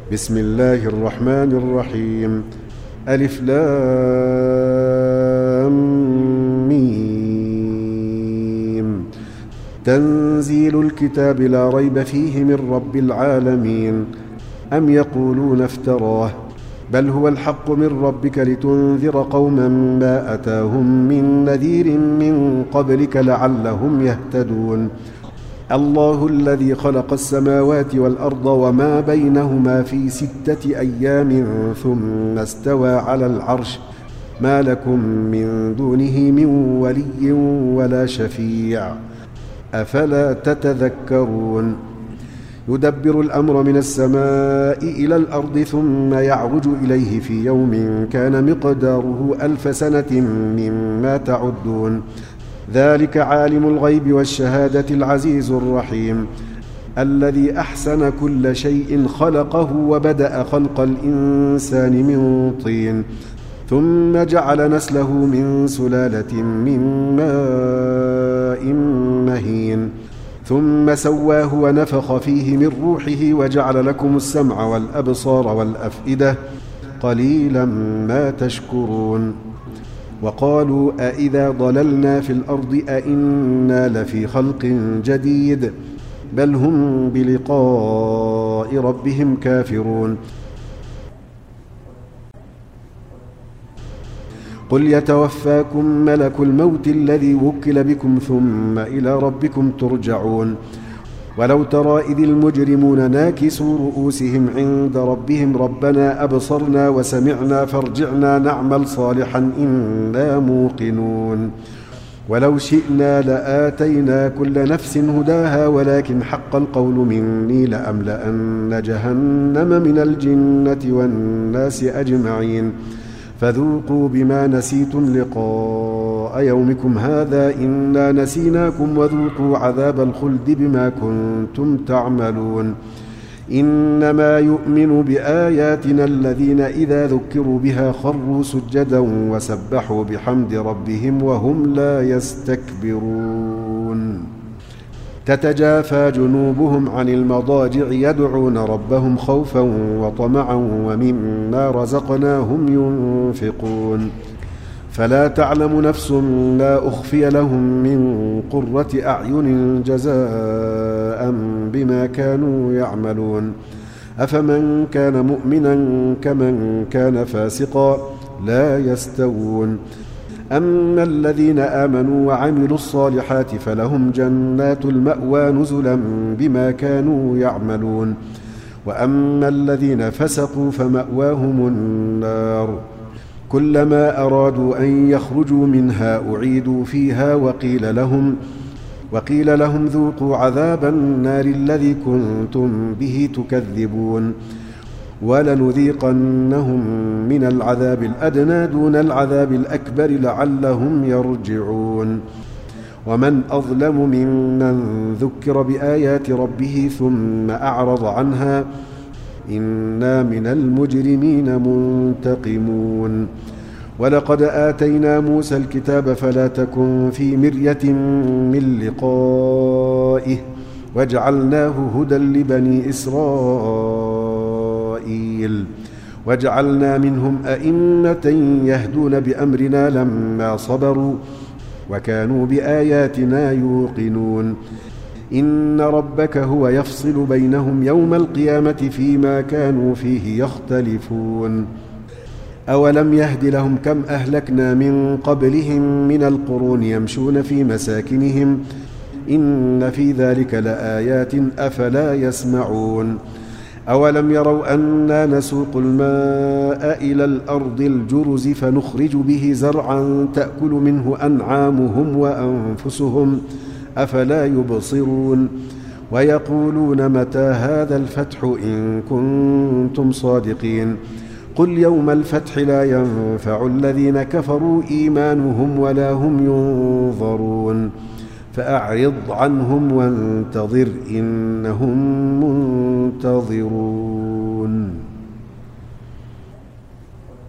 بسم الله الرحمن الرحيم. ألف لام ميم. تنزيل الكتاب لا ريب فيه من رب العالمين. أم يقولون افتراه بل هو الحق من ربك لتنذر قوما ما أتاهم من نذير من قبلك لعلهم يهتدون. الله الذي خلق السماوات والأرض وما بينهما في 6 أيام ثم استوى على العرش ما لكم من دونه من ولي ولا شفيع أفلا تتذكرون. يدبر الأمر من السماء إلى الأرض ثم يعرج إليه في يوم كان مقداره 1000 سنة مما تعدون. ذلك عالم الغيب والشهادة العزيز الرحيم الذي أحسن كل شيء خلقه وبدأ خلق الإنسان من طين ثم جعل نسله من سلالة من ماء مهين ثم سواه ونفخ فيه من روحه وجعل لكم السمع والأبصار والأفئدة قليلا ما تشكرون. وقالوا أإذا ضللنا في الأرض أإنا لفي خلق جديد بل هم بلقاء ربهم كافرون. قل يتوفاكم ملك الموت الذي وكل بكم ثم إلى ربكم ترجعون. ولو ترى إذ المجرمون ناكسوا رؤوسهم عند ربهم ربنا أبصرنا وسمعنا فارجعنا نعمل صالحا إنا موقنون. ولو شئنا لآتينا كل نفس هداها ولكن حق القول مني لأملأن جهنم من الجنة والناس أجمعين فذوقوا بما نسيتم لقاء يومكم هذا إنا نسيناكم وذوقوا عذاب الخلد بما كنتم تعملون. إنما يؤمن بآياتنا الذين إذا ذكروا بها خروا سجدا وسبحوا بحمد ربهم وهم لا يستكبرون. تتجافى جنوبهم عن المضاجع يدعون ربهم خوفا وطمعا ومما رزقناهم ينفقون. فلا تعلم نفس ما أخفي لهم من قرة أعين جزاء بما كانوا يعملون. أفمن كان مؤمنا كمن كان فاسقا لا يستوون. أما الذين آمنوا وعملوا الصالحات فلهم جنات المأوى نزلا بما كانوا يعملون. وأما الذين فسقوا فمأواهم النار كلما أرادوا أن يخرجوا منها أعيدوا فيها وقيل لهم ذوقوا عذاب النار الذي كنتم به تكذبون. ولنذيقنهم من العذاب الأدنى دون العذاب الأكبر لعلهم يرجعون. ومن أظلم ممن ذكر بآيات ربه ثم أعرض عنها إنا من المجرمين منتقمون. ولقد آتينا موسى الكتاب فلا تكن في مرية من لقائه وجعلناه هدى لبني إسرائيل وجعلنا منهم أئمة يهدون بأمرنا لما صبروا وكانوا بآياتنا يوقنون. إن ربك هو يفصل بينهم يوم القيامة فيما كانوا فيه يختلفون. أولم يهد لهم كم أهلكنا من قبلهم من القرون يمشون في مساكنهم إن في ذلك لآيات أفلا يسمعون. أولم يروا أنا نسوق الماء إلى الأرض الجرز فنخرج به زرعا تأكل منه أنعامهم وأنفسهم أفلا يبصرون. ويقولون متى هذا الفتح إن كنتم صادقين. قل يوم الفتح لا ينفع الذين كفروا إيمانهم ولا هم ينظرون. فأعرض عنهم وانتظر إنهم منتظرون.